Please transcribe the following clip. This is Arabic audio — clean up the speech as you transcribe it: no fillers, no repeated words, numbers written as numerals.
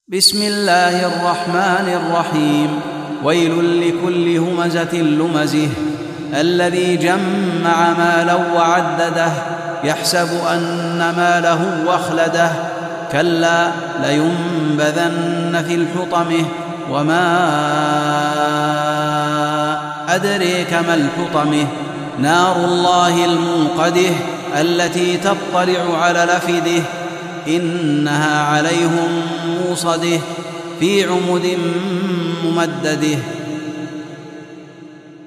بسم الله الرحمن الرحيم. ويل لكل همزة لمزه الذي جمع مالا وعدده يحسب أن ماله أخلده كلا لينبذن في الحطمة وما أدريك ما الحطمة نار الله الموقده التي تطلع على الأفئدة إنها عليهم موصده في عمد ممدده.